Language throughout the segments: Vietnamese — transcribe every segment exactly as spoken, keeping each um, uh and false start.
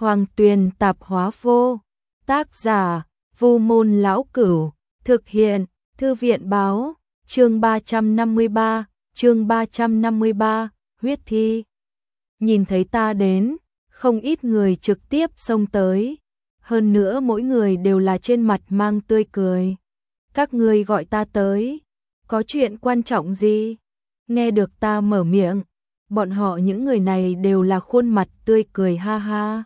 Hoàng Tuyền Tạp Hóa Vô. Tác giả: Vu Môn Lão Cửu. Thực hiện: Thư viện báo. Chương ba trăm năm mươi ba, chương ba trăm năm mươi ba, huyết thi. Nhìn thấy ta đến, không ít người trực tiếp xông tới, hơn nữa mỗi người đều là trên mặt mang tươi cười. Các ngươi gọi ta tới, có chuyện quan trọng gì? Nghe được ta mở miệng, bọn họ những người này đều là khuôn mặt tươi cười ha ha.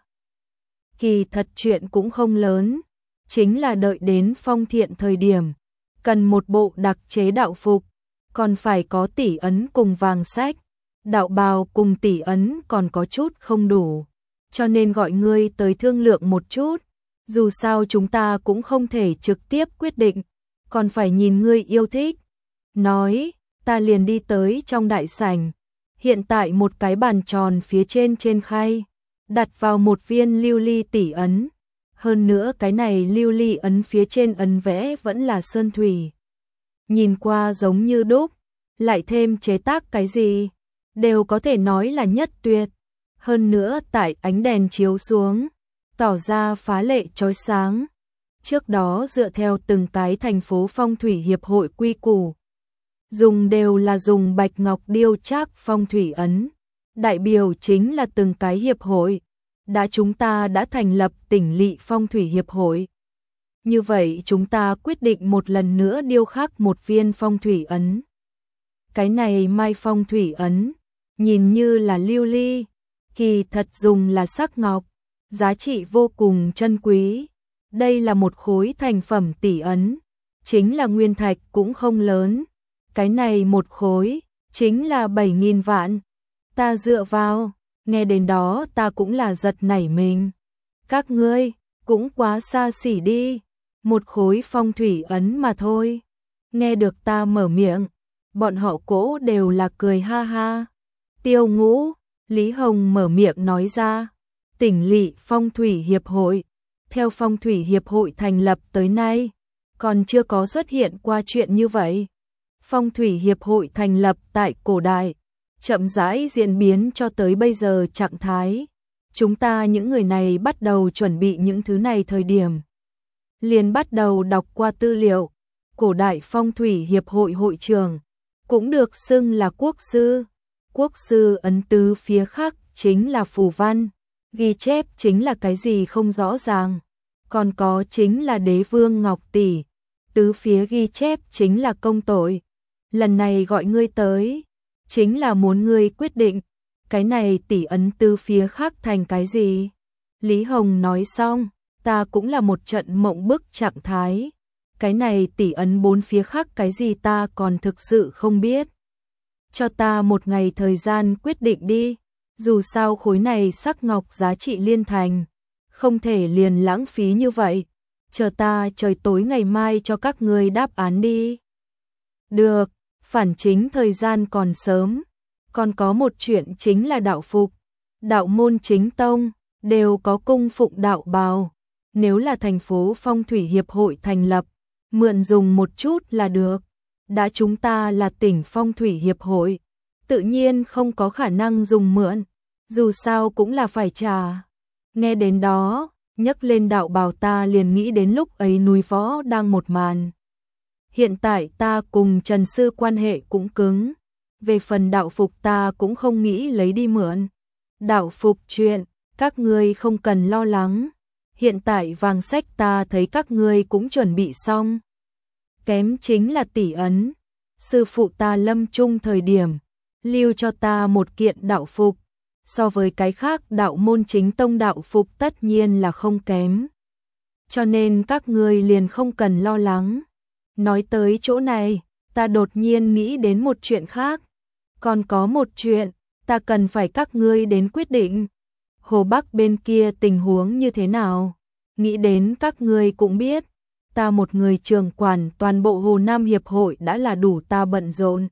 Kỳ thật chuyện cũng không lớn, chính là đợi đến phong thiện thời điểm, cần một bộ đặc chế đạo phục, còn phải có tỷ ấn cùng vàng sách, đạo bào cùng tỷ ấn còn có chút không đủ, cho nên gọi ngươi tới thương lượng một chút, dù sao chúng ta cũng không thể trực tiếp quyết định, còn phải nhìn ngươi yêu thích. Nói, ta liền đi tới trong đại sảnh, hiện tại một cái bàn tròn phía trên trên khay, đặt vào một viên lưu ly tỷ ấn. Hơn nữa cái này lưu ly ấn phía trên ấn vẽ vẫn là sơn thủy. Nhìn qua giống như đúc, lại thêm chế tác cái gì, đều có thể nói là nhất tuyệt. Hơn nữa tại ánh đèn chiếu xuống, tỏ ra phá lệ chói sáng. Trước đó dựa theo từng cái thành phố phong thủy hiệp hội quy củ, dùng đều là dùng bạch ngọc điêu trác phong thủy ấn, đại biểu chính là từng cái hiệp hội. Đã chúng ta đã thành lập tỉnh lỵ phong thủy hiệp hội. Như vậy chúng ta quyết định một lần nữa điêu khắc một viên phong thủy ấn. Cái này mai phong thủy ấn, nhìn như là lưu ly, kỳ thật dùng là sắc ngọc, giá trị vô cùng chân quý. Đây là một khối thành phẩm tỷ ấn, chính là nguyên thạch cũng không lớn. Cái này một khối, chính là bảy nghìn vạn. Ta dựa vào, nghe đến đó ta cũng là giật nảy mình. Các ngươi, cũng quá xa xỉ đi, một khối phong thủy ấn mà thôi. Nghe được ta mở miệng, bọn họ cố đều là cười ha ha. Tiêu Ngũ, Lý Hồng mở miệng nói ra, tỉnh lỵ phong thủy hiệp hội, theo phong thủy hiệp hội thành lập tới nay, còn chưa có xuất hiện qua chuyện như vậy. Phong thủy hiệp hội thành lập tại cổ đại, chậm rãi diễn biến cho tới bây giờ trạng thái. Chúng ta những người này bắt đầu chuẩn bị những thứ này thời điểm, liền bắt đầu đọc qua tư liệu. Cổ đại phong thủy hiệp hội hội trưởng cũng được xưng là quốc sư. Quốc sư ấn tứ phía khác chính là phù văn, ghi chép chính là cái gì không rõ ràng. Còn có chính là đế vương ngọc tỷ, tứ phía ghi chép chính là công tội. Lần này gọi ngươi tới, chính là muốn ngươi quyết định, cái này tỷ ấn tứ phía khác thành cái gì. Lý Hồng nói xong, ta cũng là một trận mộng bức trạng thái. Cái này tỷ ấn bốn phía khác cái gì ta còn thực sự không biết. Cho ta một ngày thời gian quyết định đi, dù sao khối này sắc ngọc giá trị liên thành, không thể liền lãng phí như vậy. Chờ ta trời tối ngày mai cho các ngươi đáp án đi. Được, phản chính thời gian còn sớm. Còn có một chuyện chính là đạo phục. Đạo môn chính tông đều có cung phụng đạo bào. Nếu là thành phố phong thủy hiệp hội thành lập, mượn dùng một chút là được. Đã chúng ta là tỉnh phong thủy hiệp hội, tự nhiên không có khả năng dùng mượn, dù sao cũng là phải trả. Nghe đến đó, nhấc lên đạo bào ta liền nghĩ đến lúc ấy núi võ đang một màn. Hiện tại ta cùng Trần Sư quan hệ cũng cứng, về phần đạo phục ta cũng không nghĩ lấy đi mượn. Đạo phục chuyện, các ngươi không cần lo lắng, hiện tại vàng sách ta thấy các ngươi cũng chuẩn bị xong. Kém chính là tỷ ấn, sư phụ ta lâm chung thời điểm, lưu cho ta một kiện đạo phục, so với cái khác đạo môn chính tông đạo phục tất nhiên là không kém. Cho nên các ngươi liền không cần lo lắng. Nói tới chỗ này, ta đột nhiên nghĩ đến một chuyện khác. Còn có một chuyện, ta cần phải các ngươi đến quyết định. Hồ Bắc bên kia tình huống như thế nào? Nghĩ đến các ngươi cũng biết, ta một người trưởng quản toàn bộ Hồ Nam Hiệp hội đã là đủ ta bận rộn.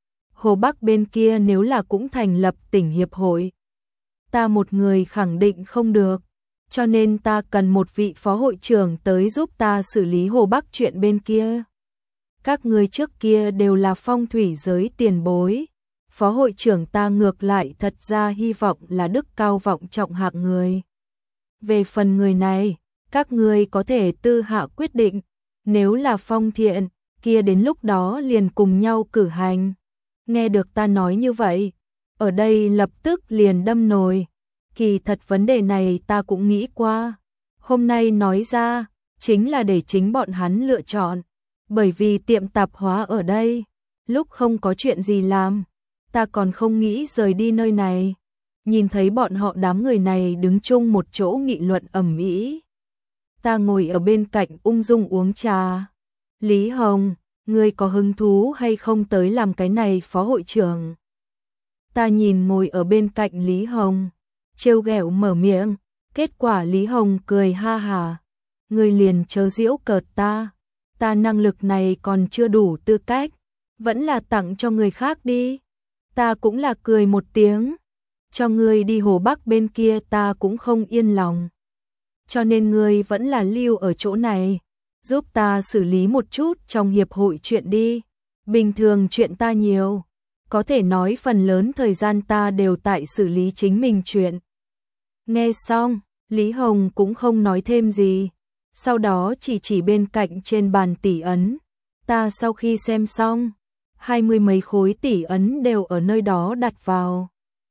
Hồ Bắc bên kia nếu là cũng thành lập tỉnh Hiệp hội, ta một người khẳng định không được. Cho nên ta cần một vị phó hội trưởng tới giúp ta xử lý Hồ Bắc chuyện bên kia. Các ngươi trước kia đều là phong thủy giới tiền bối. Phó hội trưởng ta ngược lại thật ra hy vọng là đức cao vọng trọng hạng người. Về phần người này, các ngươi có thể tư hạ quyết định, nếu là Phong Thiện, kia đến lúc đó liền cùng nhau cử hành. Nghe được ta nói như vậy, ở đây lập tức liền đâm nồi. Kỳ thật vấn đề này ta cũng nghĩ qua, hôm nay nói ra, chính là để chính bọn hắn lựa chọn, bởi vì tiệm tạp hóa ở đây, lúc không có chuyện gì làm, ta còn không nghĩ rời đi nơi này. Nhìn thấy bọn họ đám người này đứng chung một chỗ nghị luận ầm ĩ, ta ngồi ở bên cạnh ung dung uống trà. Lý Hồng, ngươi có hứng thú hay không tới làm cái này phó hội trưởng? Ta nhìn ngồi ở bên cạnh Lý Hồng, trêu ghẹo mở miệng, kết quả Lý Hồng cười ha hà. Ngươi liền chớ giễu cợt ta, ta năng lực này còn chưa đủ tư cách, vẫn là tặng cho người khác đi. Ta cũng là cười một tiếng, cho ngươi đi Hồ Bắc bên kia ta cũng không yên lòng. Cho nên ngươi vẫn là lưu ở chỗ này, giúp ta xử lý một chút trong hiệp hội chuyện đi. Bình thường chuyện ta nhiều, có thể nói phần lớn thời gian ta đều tại xử lý chính mình chuyện. Nghe xong, Lý Hồng cũng không nói thêm gì, sau đó chỉ chỉ bên cạnh trên bàn tỷ ấn. Ta sau khi xem xong, hai mươi mấy khối tỷ ấn đều ở nơi đó đặt vào.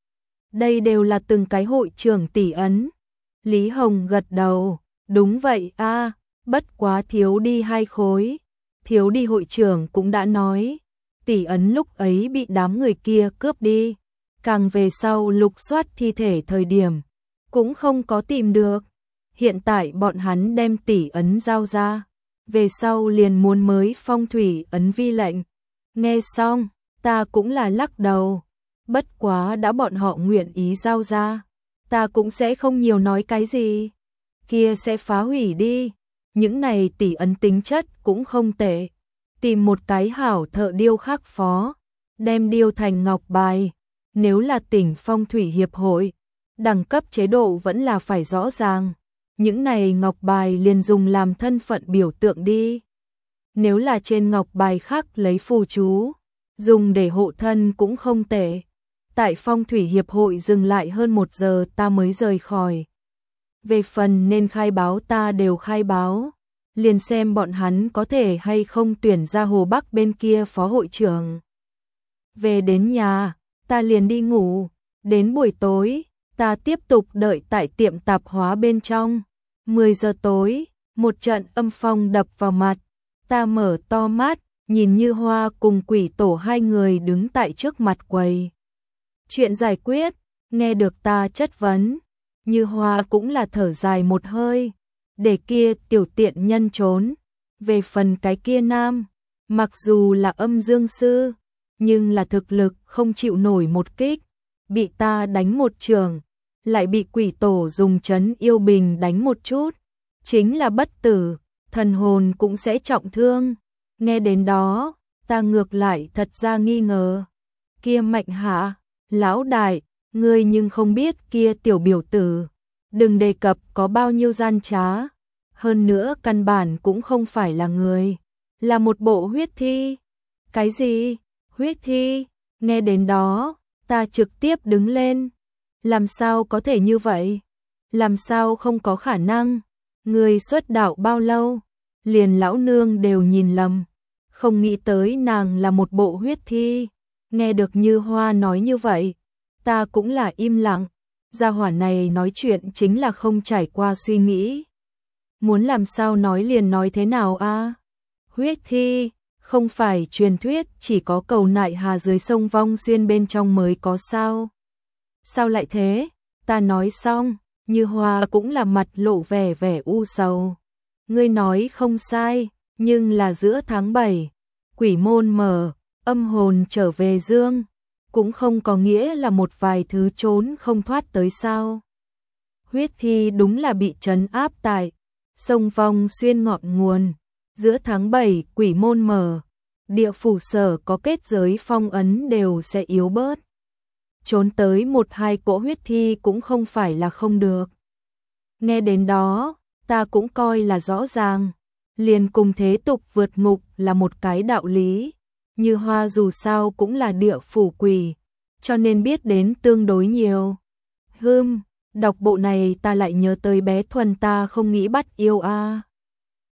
Đây đều là từng cái hội trưởng tỷ ấn. Lý Hồng gật đầu, đúng vậy a, bất quá thiếu đi hai khối. Thiếu đi hội trưởng cũng đã nói, tỷ ấn lúc ấy bị đám người kia cướp đi, càng về sau lục soát thi thể thời điểm, cũng không có tìm được. Hiện tại bọn hắn đem tỷ ấn giao ra, về sau liền muốn mới phong thủy ấn vi lệnh. Nghe xong, ta cũng là lắc đầu, bất quá đã bọn họ nguyện ý giao ra, ta cũng sẽ không nhiều nói cái gì. Kia sẽ phá hủy đi, những này tỷ ấn tính chất cũng không tệ. Tìm một cái hảo thợ điêu khắc phó, đem điêu thành ngọc bài. Nếu là tỉnh phong thủy hiệp hội, đẳng cấp chế độ vẫn là phải rõ ràng. Những này ngọc bài liền dùng làm thân phận biểu tượng đi. Nếu là trên ngọc bài khắc lấy phù chú, dùng để hộ thân cũng không tệ. Tại phong thủy hiệp hội dừng lại hơn một giờ ta mới rời khỏi. Về phần nên khai báo ta đều khai báo, liền xem bọn hắn có thể hay không tuyển ra Hồ Bắc bên kia phó hội trưởng. Về đến nhà, ta liền đi ngủ, đến buổi tối, ta tiếp tục đợi tại tiệm tạp hóa bên trong. mười giờ tối, một trận âm phong đập vào mặt, ta mở to mắt, nhìn Như Hoa cùng Quỷ Tổ hai người đứng tại trước mặt quầy. Chuyện giải quyết, nghe được ta chất vấn, Như Hoa cũng là thở dài một hơi, để kia tiểu tiện nhân trốn. Về phần cái kia nam, mặc dù là âm dương sư, nhưng là thực lực không chịu nổi một kích, bị ta đánh một trường, lại bị Quỷ Tổ dùng trấn yêu bình đánh một chút, chính là bất tử, thần hồn cũng sẽ trọng thương. Nghe đến đó, ta ngược lại thật ra nghi ngờ. Kia Mạnh Hạ, lão đại, ngươi nhưng không biết kia tiểu biểu tử, đừng đề cập có bao nhiêu gian trá, hơn nữa căn bản cũng không phải là người, là một bộ huyết thi. Cái gì? Huyết thi? Nghe đến đó, ta trực tiếp đứng lên. Làm sao có thể như vậy? Làm sao không có khả năng? Người xuất đạo bao lâu? Liền lão nương đều nhìn lầm, không nghĩ tới nàng là một bộ huyết thi. Nghe được Như Hoa nói như vậy, ta cũng là im lặng. Gia hỏa này nói chuyện chính là không trải qua suy nghĩ. Muốn làm sao nói liền nói thế nào a? Huyết thi, không phải truyền thuyết chỉ có cầu nại hà dưới sông Vong Xuyên bên trong mới có sao? Sao lại thế? Ta nói xong, Như Hoa cũng là mặt lộ vẻ vẻ u sầu. Ngươi nói không sai, nhưng là giữa tháng bảy, quỷ môn mở, âm hồn trở về dương, cũng không có nghĩa là một vài thứ trốn không thoát tới sao. Huyết thi đúng là bị trấn áp tại sông Vong Xuyên ngọn nguồn, giữa tháng bảy quỷ môn mở, địa phủ sở có kết giới phong ấn đều sẽ yếu bớt. Trốn tới một hai cỗ huyết thi cũng không phải là không được. Nghe đến đó, ta cũng coi là rõ ràng, liền cùng thế tục vượt ngục là một cái đạo lý. Như Hoa dù sao cũng là địa phủ quỷ, cho nên biết đến tương đối nhiều. Hừm, Đọc bộ này ta lại nhớ tới bé Thuần ta không nghĩ bắt yêu a.